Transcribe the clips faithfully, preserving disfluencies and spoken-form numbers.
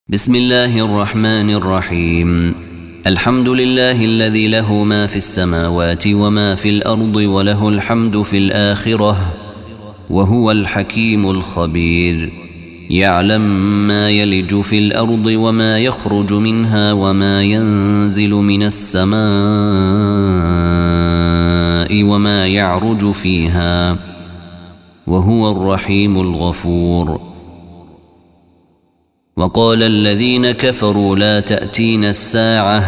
بسم الله الرحمن الرحيم. الحمد لله الذي له ما في السماوات وما في الأرض وله الحمد في الآخرة وهو الحكيم الخبير. يعلم ما يلج في الأرض وما يخرج منها وما ينزل من السماء وما يعرج فيها وهو الرحيم الغفور. وقال الذين كفروا لا تأتين الساعة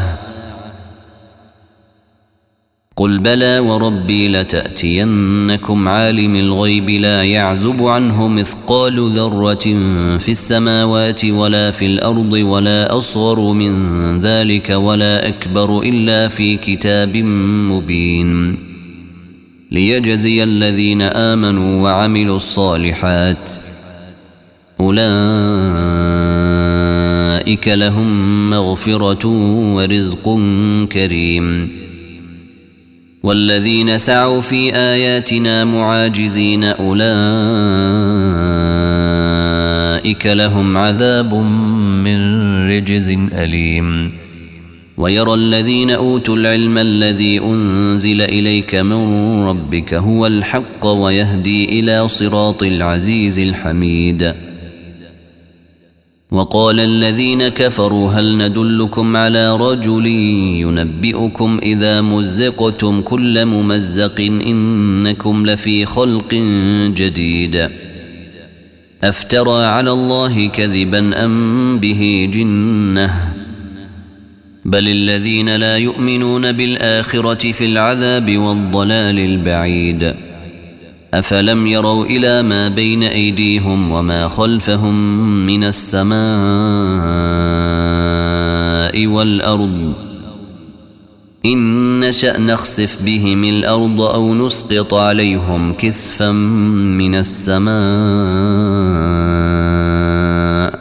قل بلى وربي لتأتينكم عالم الغيب لا يعزب عنه مثقال ذرة في السماوات ولا في الأرض ولا أصغر من ذلك ولا أكبر إلا في كتاب مبين ليجزي الذين آمنوا وعملوا الصالحات أولئك لهم مغفرة ورزق كريم. والذين سعوا في آياتنا معاجزين أولئك لهم عذاب من رجز أليم. ويرى الذين أوتوا العلم الذي أنزل إليك من ربك هو الحق ويهدي إلى صراط العزيز الحميد. وقال الذين كفروا هل ندلكم على رجل ينبئكم إذا مزقتم كل ممزق إنكم لفي خلق جديد أفترى على الله كذبا أم به جنة بل الذين لا يؤمنون بالآخرة في العذاب والضلال البعيد. أفلم يروا إلى ما بين أيديهم وما خلفهم من السماء والأرض إن نشأ نخسف بهم الأرض أو نسقط عليهم كسفا من السماء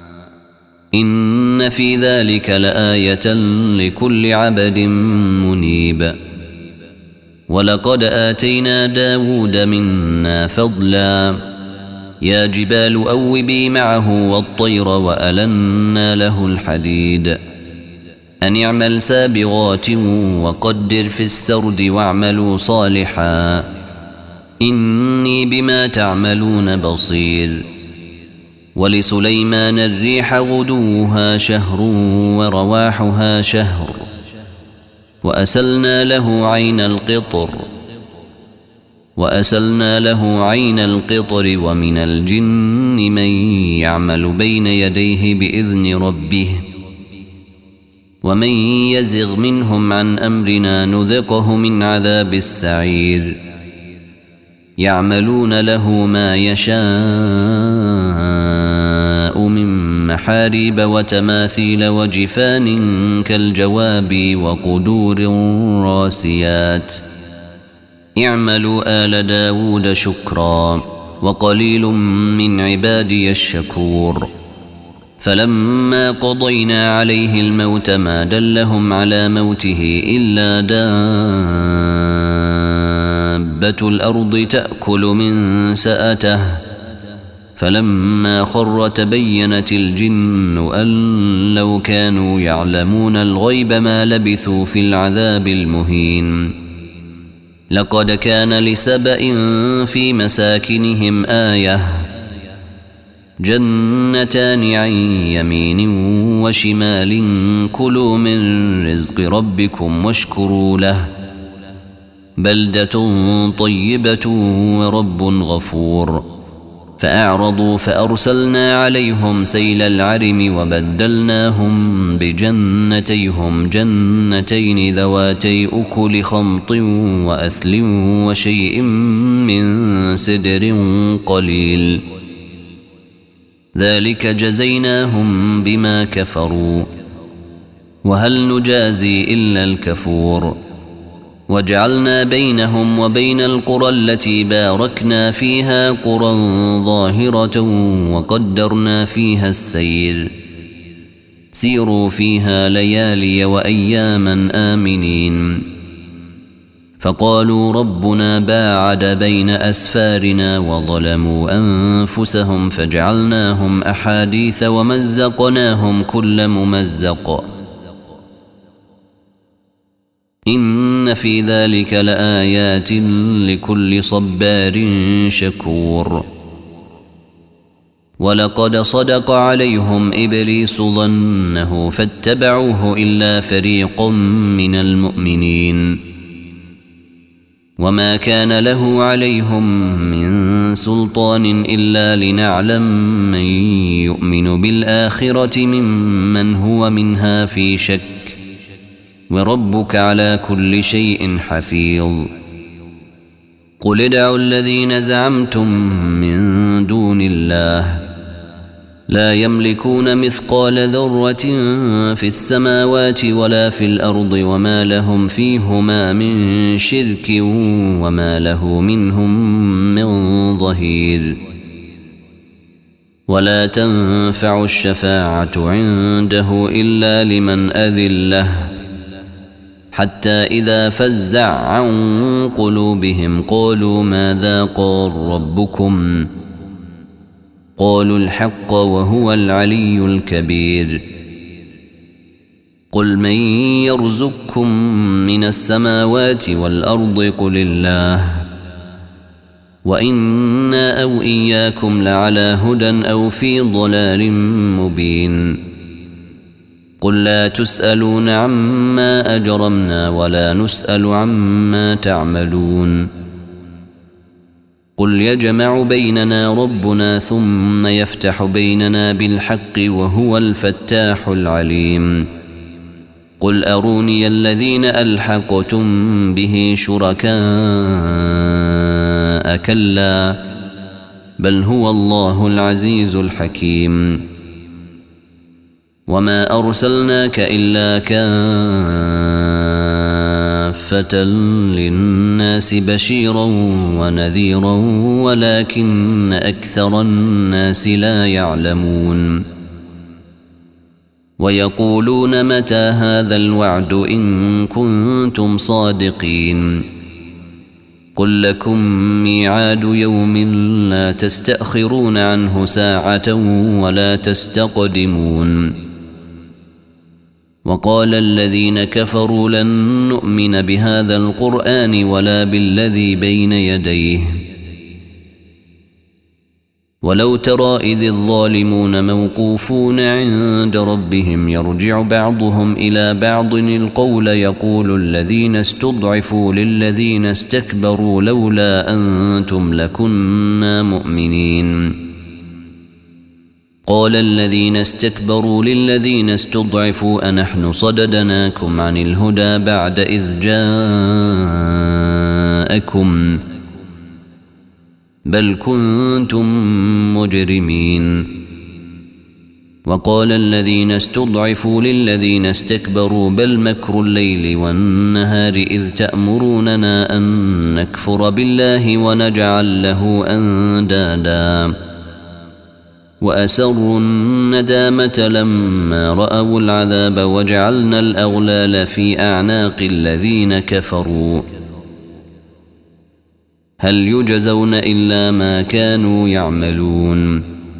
إن في ذلك لآية لكل عبد منيب. ولقد آتينا داود منا فضلا يا جبال أوبي معه والطير وألنا له الحديد أن اعمل سابغات وقدر في السرد واعملوا صالحا إني بما تعملون بصير. ولسليمان الريح غدوها شهر ورواحها شهر وأسلنا له عين القطر وأسلنا له عين القطر ومن الجن من يعمل بين يديه بإذن ربه ومن يزغ منهم عن أمرنا نذقه من عذاب السعير. يعملون له ما يشاء من محاريب وتماثيل وجفان كالجواب وقدور راسيات اعملوا آل داود شكرا وقليل من عبادي الشكور. فلما قضينا عليه الموت ما دلهم على موته إلا دابة الأرض تأكل من سأته فلما خر تبينت الجن أن لو كانوا يعلمون الغيب ما لبثوا في العذاب المهين. لقد كان لسبأ في مساكنهم آية جنتان عن يمين وشمال كلوا من رزق ربكم واشكروا له بلدة طيبة ورب غفور. فأعرضوا فأرسلنا عليهم سيل العرم وبدلناهم بجنتيهم جنتين ذواتي أكل خمط وأثل وشيء من سدر قليل ذلك جزيناهم بما كفروا وهل نجازي إلا الكفور. وجعلنا بينهم وبين القرى التي باركنا فيها قرى ظاهرة وقدرنا فيها السير سيروا فيها ليالي وأياما آمنين. فقالوا ربنا باعد بين أسفارنا وظلموا أنفسهم فجعلناهم أحاديث ومزقناهم كل ممزق إن في ذلك لآيات لكل صبار شكور ولقد صدق عليهم إبليس ظنه فاتبعوه إلا فريق من المؤمنين وما كان له عليهم من سلطان إلا لنعلم من يؤمن بالآخرة ممن هو منها في شك وربك على كل شيء حفيظ قل ادعوا الذين زعمتم من دون الله لا يملكون مثقال ذرة في السماوات ولا في الأرض وما لهم فيهما من شرك وما له منهم من ظهير ولا تنفع الشفاعة عنده إلا لمن أذن له حتى إذا فزع عن قلوبهم قالوا ماذا قال ربكم قالوا الحق وهو العلي الكبير قل من يرزقكم من السماوات والأرض قل الله وإنا أو إياكم لعلى هدى أو في ضلال مبين قل لا تسألون عما أجرمنا ولا نسأل عما تعملون قل يجمع بيننا ربنا ثم يفتح بيننا بالحق وهو الفتاح العليم قل أروني الذين ألحقتم به شركاء كلا بل هو الله العزيز الحكيم وما أرسلناك إلا كافة للناس بشيرا ونذيرا ولكن أكثر الناس لا يعلمون ويقولون متى هذا الوعد إن كنتم صادقين قل لكم ميعاد يوم لا تستأخرون عنه ساعة ولا تستقدمون وقال الذين كفروا لن نؤمن بهذا القرآن ولا بالذي بين يديه ولو ترى إذ الظالمون موقوفون عند ربهم يرجع بعضهم إلى بعض القول يقول الذين استضعفوا للذين استكبروا لولا أنتم لكنا مؤمنين قال الذين استكبروا للذين استضعفوا أنحن صددناكم عن الهدى بعد إذ جاءكم بل كنتم مجرمين وقال الذين استضعفوا للذين استكبروا بل مكر الليل والنهار إذ تأمروننا أن نكفر بالله ونجعل له أندادا وأسروا الندامة لما رأوا العذاب وجعلنا الأغلال في أعناق الذين كفروا هل يجزون إلا ما كانوا يعملون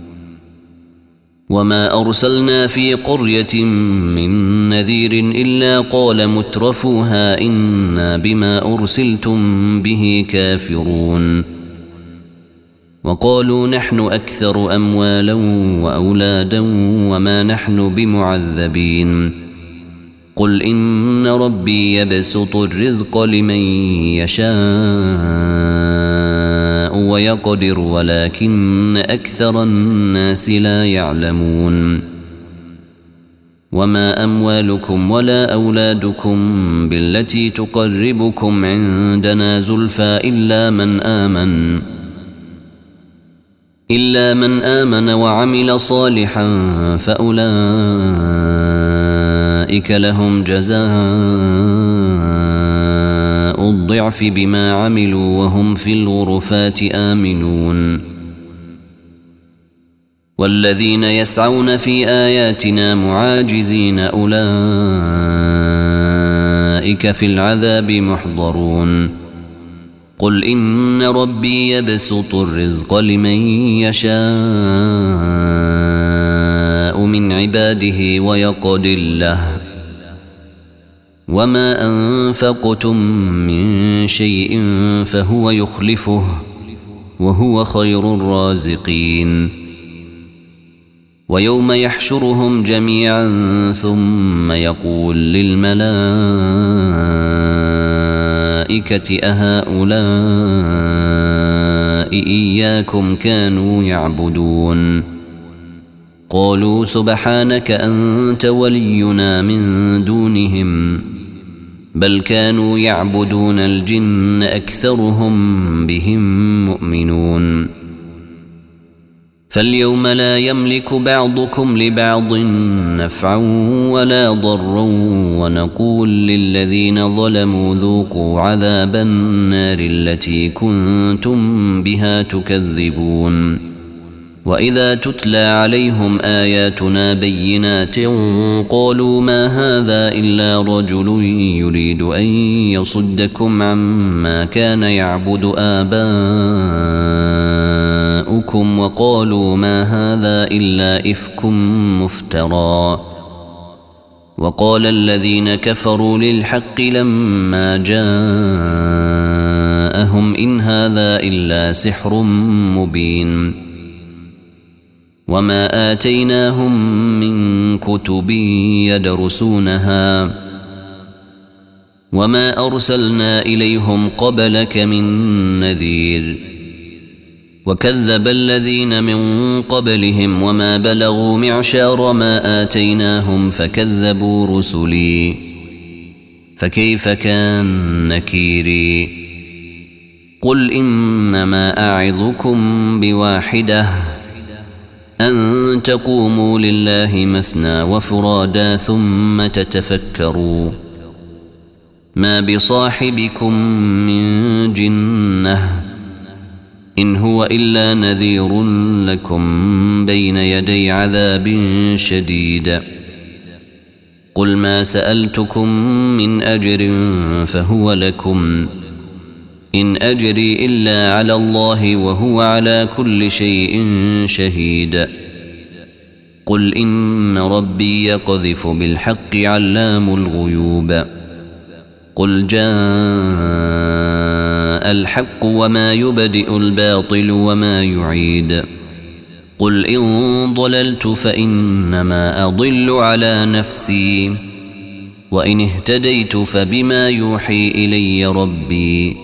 وما أرسلنا في قرية من نذير إلا قال مترفوها إنا بما أرسلتم به كافرون وقالوا نحن أكثر أموالا وأولادا وما نحن بمعذبين قل إن ربي يبسط الرزق لمن يشاء ويقدر ولكن أكثر الناس لا يعلمون وما أموالكم ولا أولادكم بالتي تقربكم عندنا زلفى إلا من آمن إلا من آمن وعمل صالحا فأولئك لهم جزاء الضعف بما عملوا وهم في الغرفات آمنون والذين يسعون في آياتنا معاجزين أولئك أولئك في العذاب محضرون قل إن ربي يبسط الرزق لمن يشاء من عباده ويقدر له وما أنفقتم من شيء فهو يخلفه وهو خير الرازقين ويوم يحشرهم جميعا ثم يقول للملائكة أهؤلاء إياكم كانوا يعبدون قالوا سبحانك أنت ولينا من دونهم بل كانوا يعبدون الجن أكثرهم بهم مؤمنون فاليوم لا يملك بعضكم لبعض نفعا ولا ضرا ونقول للذين ظلموا ذوقوا عذاب النار التي كنتم بها تكذبون وإذا تتلى عليهم آياتنا بينات قالوا ما هذا إلا رجل يريد أن يصدكم عما كان يعبد آباؤكم وقالوا ما هذا إلا إفك مفترى وقال الذين كفروا للحق لما جاءهم إن هذا إلا سحر مبين وما آتيناهم من كتب يدرسونها وما أرسلنا إليهم قبلك من نذير وكذب الذين من قبلهم وما بلغوا معشار ما آتيناهم فكذبوا رسلي فكيف كان نكيري قل إنما أعظكم بواحدة أن تقوموا لله مثنى وفرادا ثم تتفكروا ما بصاحبكم من جنة إن هو إلا نذير لكم بين يدي عذاب شديد قل ما سألتكم من أجر فهو لكم إن أجري إلا على الله وهو على كل شيء شهيد قل إن ربي يقذف بالحق علام الغيوب قل جاء الحق وما يبدئ الباطل وما يعيد قل إن ضللت فإنما أضل على نفسي وإن اهتديت فبما يوحي إلي ربي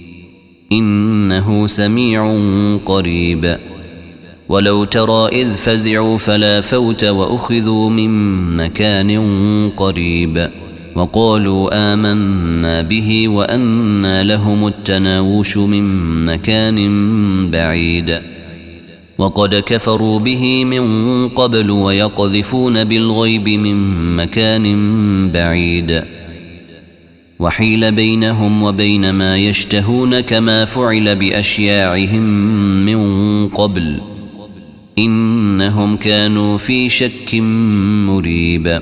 إنه سميع قريب ولو ترى إذ فزعوا فلا فوت وأخذوا من مكان قريب وقالوا آمنا به وأنى لهم التناوش من مكان بعيد وقد كفروا به من قبل ويقذفون بالغيب من مكان بعيد وحيل بينهم وبين ما يشتهون كما فعل بأشياعهم من قبل إنهم كانوا في شك مريب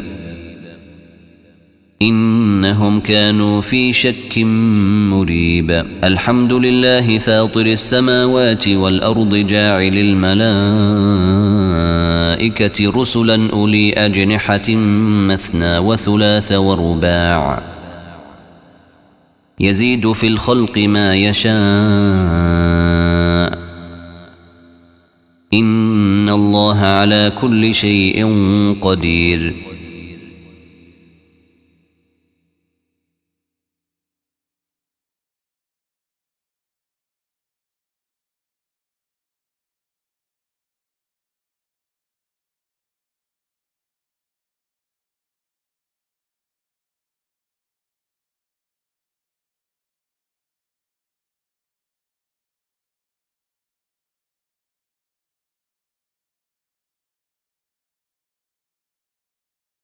إنهم كانوا في شك مريب الحمد لله فاطر السماوات والأرض جاعل الملائكة رسلا أولي أجنحة مثنى وثلاث ورباع يزيد في الخلق ما يشاء إن الله على كل شيء قدير